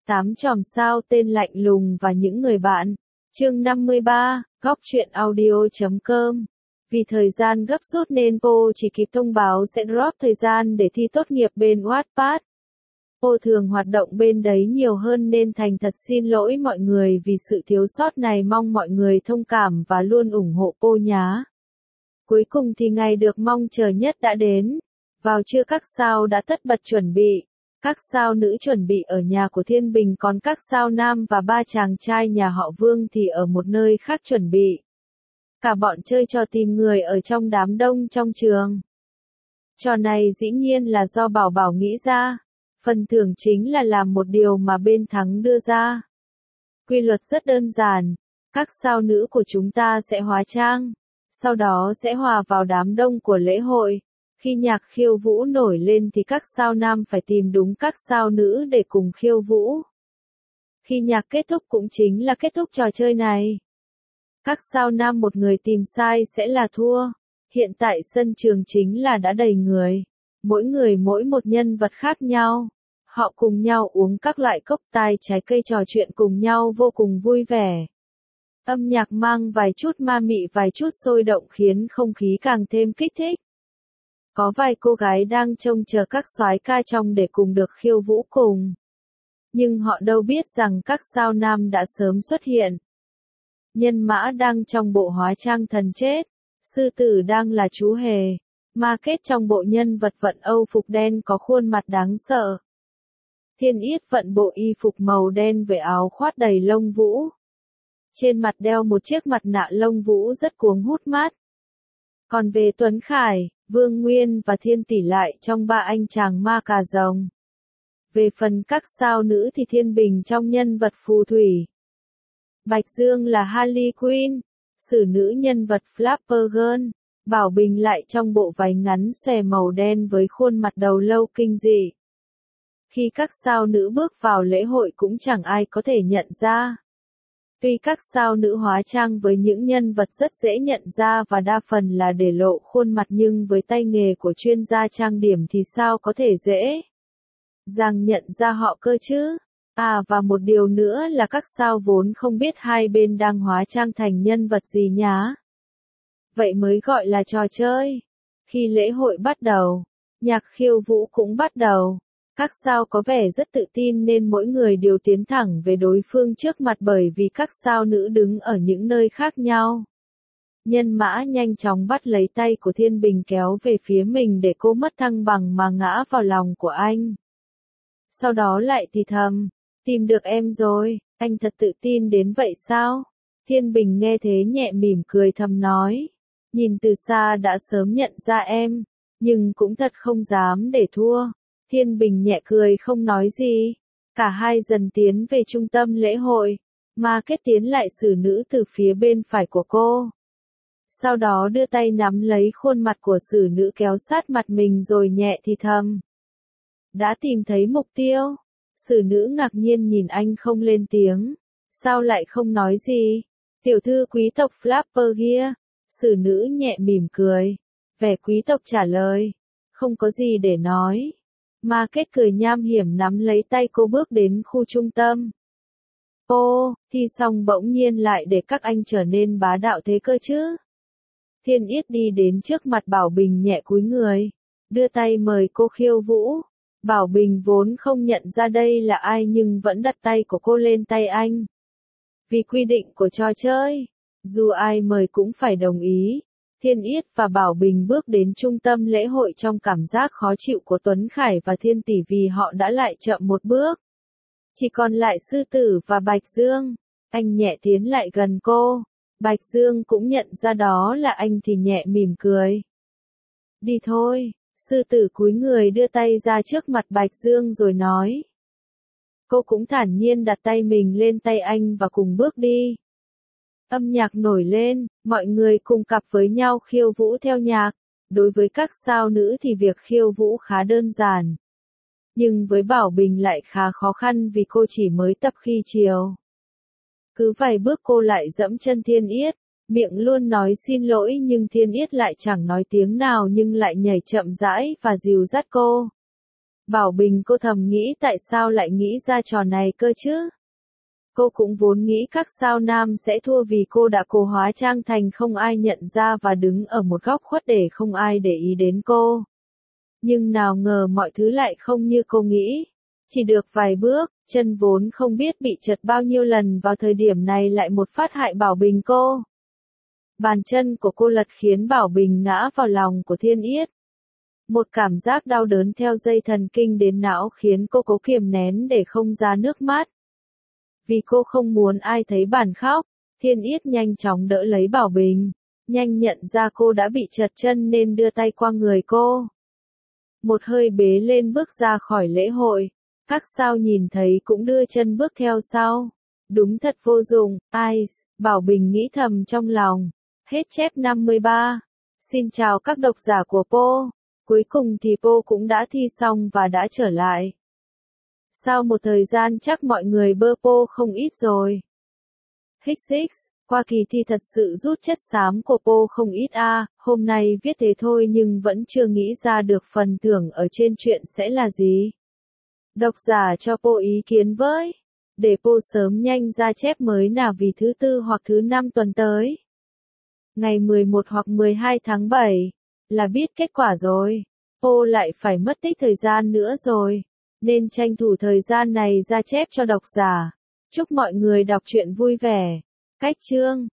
8 chòm sao tên lạnh lùng và những người bạn. Chương 53, Góc truyện audio.com. Vì thời gian gấp rút nên cô chỉ kịp thông báo sẽ drop thời gian để thi tốt nghiệp bên Wattpad. Cô thường hoạt động bên đấy nhiều hơn nên thành thật xin lỗi mọi người vì sự thiếu sót này, mong mọi người thông cảm và luôn ủng hộ cô nhá. Cuối cùng thì ngày được mong chờ nhất đã đến. Vào trưa các sao đã tất bật chuẩn bị. Các sao nữ chuẩn bị ở nhà của Thiên Bình, còn các sao nam và ba chàng trai nhà họ Vương thì ở một nơi khác chuẩn bị. Cả bọn chơi trò tìm người ở trong đám đông trong trường. Trò này dĩ nhiên là do Bảo Bảo nghĩ ra. Phần thưởng chính là làm một điều mà bên thắng đưa ra. Quy luật rất đơn giản. Các sao nữ của chúng ta sẽ hóa trang. Sau đó sẽ hòa vào đám đông của lễ hội. Khi nhạc khiêu vũ nổi lên thì các sao nam phải tìm đúng các sao nữ để cùng khiêu vũ. Khi nhạc kết thúc cũng chính là kết thúc trò chơi này. Các sao nam một người tìm sai sẽ là thua. Hiện tại sân trường chính là đã đầy người. Mỗi người mỗi một nhân vật khác nhau. Họ cùng nhau uống các loại cốc tai trái cây, trò chuyện cùng nhau vô cùng vui vẻ. Âm nhạc mang vài chút ma mị, vài chút sôi động khiến không khí càng thêm kích thích. Có vài cô gái đang trông chờ các soái ca trong để cùng được khiêu vũ cùng. Nhưng họ đâu biết rằng các sao nam đã sớm xuất hiện. Nhân mã đang trong bộ hóa trang thần chết. Sư tử đang là chú hề. Ma Kết trong bộ nhân vật vận Âu phục đen có khuôn mặt đáng sợ. Thiên Yết vận bộ y phục màu đen với áo khoác đầy lông vũ. Trên mặt đeo một chiếc mặt nạ lông vũ rất cuống hút mắt. Còn về Tuấn Khải, Vương Nguyên và Thiên Tỷ lại trong ba anh chàng ma cà rồng. Về phần các sao nữ thì Thiên Bình trong nhân vật phù thủy. Bạch Dương là Harley Quinn, xử nữ nhân vật Flapper Girl. Bảo Bình lại trong bộ váy ngắn xòe màu đen với khuôn mặt đầu lâu kinh dị. Khi các sao nữ bước vào lễ hội cũng chẳng ai có thể nhận ra. Tuy các sao nữ hóa trang với những nhân vật rất dễ nhận ra và đa phần là để lộ khuôn mặt, nhưng với tay nghề của chuyên gia trang điểm thì sao có thể dễ dàng nhận ra họ cơ chứ? À, và một điều nữa là các sao vốn không biết hai bên đang hóa trang thành nhân vật gì nhá. Vậy mới gọi là trò chơi. Khi lễ hội bắt đầu, nhạc khiêu vũ cũng bắt đầu. Các sao có vẻ rất tự tin nên mỗi người đều tiến thẳng về đối phương trước mặt, bởi vì các sao nữ đứng ở những nơi khác nhau. Nhân mã nhanh chóng bắt lấy tay của Thiên Bình kéo về phía mình để cô mất thăng bằng mà ngã vào lòng của anh. Sau đó lại thì thầm, tìm được em rồi, anh thật tự tin đến vậy sao? Thiên Bình nghe thế nhẹ mỉm cười thầm nói, nhìn từ xa đã sớm nhận ra em, nhưng cũng thật không dám để thua. Thiên Bình nhẹ cười không nói gì. Cả hai dần tiến về trung tâm lễ hội. Ma Kết tiến lại xử nữ từ phía bên phải của cô. Sau đó đưa tay nắm lấy khuôn mặt của xử nữ kéo sát mặt mình rồi nhẹ thì thầm. Đã tìm thấy mục tiêu. Xử nữ ngạc nhiên nhìn anh không lên tiếng. Sao lại không nói gì? Tiểu thư quý tộc Flapper kia. Xử nữ nhẹ mỉm cười. Vẻ quý tộc trả lời. Không có gì để nói. Ma Kết cười nham hiểm nắm lấy tay cô bước đến khu trung tâm. Ô, thi xong bỗng nhiên lại để các anh trở nên bá đạo thế cơ chứ? Thiên Yết đi đến trước mặt Bảo Bình nhẹ cúi người, đưa tay mời cô khiêu vũ. Bảo Bình vốn không nhận ra đây là ai nhưng vẫn đặt tay của cô lên tay anh. Vì quy định của trò chơi, dù ai mời cũng phải đồng ý. Thiên Yết và Bảo Bình bước đến trung tâm lễ hội trong cảm giác khó chịu của Tuấn Khải và Thiên Tỷ vì họ đã lại chậm một bước. Chỉ còn lại Sư Tử và Bạch Dương. Anh nhẹ tiến lại gần cô. Bạch Dương cũng nhận ra đó là anh thì nhẹ mỉm cười. Đi thôi. Sư Tử cúi người đưa tay ra trước mặt Bạch Dương rồi nói. Cô cũng thản nhiên đặt tay mình lên tay anh và cùng bước đi. Âm nhạc nổi lên, mọi người cùng cặp với nhau khiêu vũ theo nhạc. Đối với các sao nữ thì việc khiêu vũ khá đơn giản. Nhưng với Bảo Bình lại khá khó khăn vì cô chỉ mới tập khi chiều. Cứ vài bước cô lại dẫm chân Thiên Yết, miệng luôn nói xin lỗi nhưng Thiên Yết lại chẳng nói tiếng nào nhưng lại nhảy chậm rãi và dìu dắt cô. Bảo Bình cô thầm nghĩ tại sao lại nghĩ ra trò này cơ chứ? Cô cũng vốn nghĩ các sao nam sẽ thua vì cô đã cố hóa trang thành không ai nhận ra và đứng ở một góc khuất để không ai để ý đến cô. Nhưng nào ngờ mọi thứ lại không như cô nghĩ. Chỉ được vài bước, chân vốn không biết bị trật bao nhiêu lần vào thời điểm này lại một phát hại Bảo Bình cô. Bàn chân của cô lật khiến Bảo Bình ngã vào lòng của Thiên Yết. Một cảm giác đau đớn theo dây thần kinh đến não khiến cô cố kiềm nén để không ra nước mắt. Vì cô không muốn ai thấy bản khóc, Thiên Yết nhanh chóng đỡ lấy Bảo Bình. Nhanh nhận ra cô đã bị trật chân nên đưa tay qua người cô. Một hơi bế lên bước ra khỏi lễ hội. Các sao nhìn thấy cũng đưa chân bước theo sau. Đúng thật vô dụng, Ice, Bảo Bình nghĩ thầm trong lòng. Hết chép 53. Xin chào các độc giả của Po. Cuối cùng thì Po cũng đã thi xong và đã trở lại. Sau một thời gian chắc mọi người bơ Po không ít rồi. XX, qua kỳ thi thật sự rút chất xám của Po không ít hôm nay viết thế thôi nhưng vẫn chưa nghĩ ra được phần thưởng ở trên chuyện sẽ là gì. Độc giả cho Po ý kiến với. Để Po sớm nhanh ra chép mới nào vì thứ tư hoặc thứ năm tuần tới. Ngày 11 hoặc 12 tháng 7, là biết kết quả rồi. Po lại phải mất tích thời gian nữa rồi, nên tranh thủ thời gian này ra chép cho độc giả. Chúc mọi người đọc truyện vui vẻ. Cách chương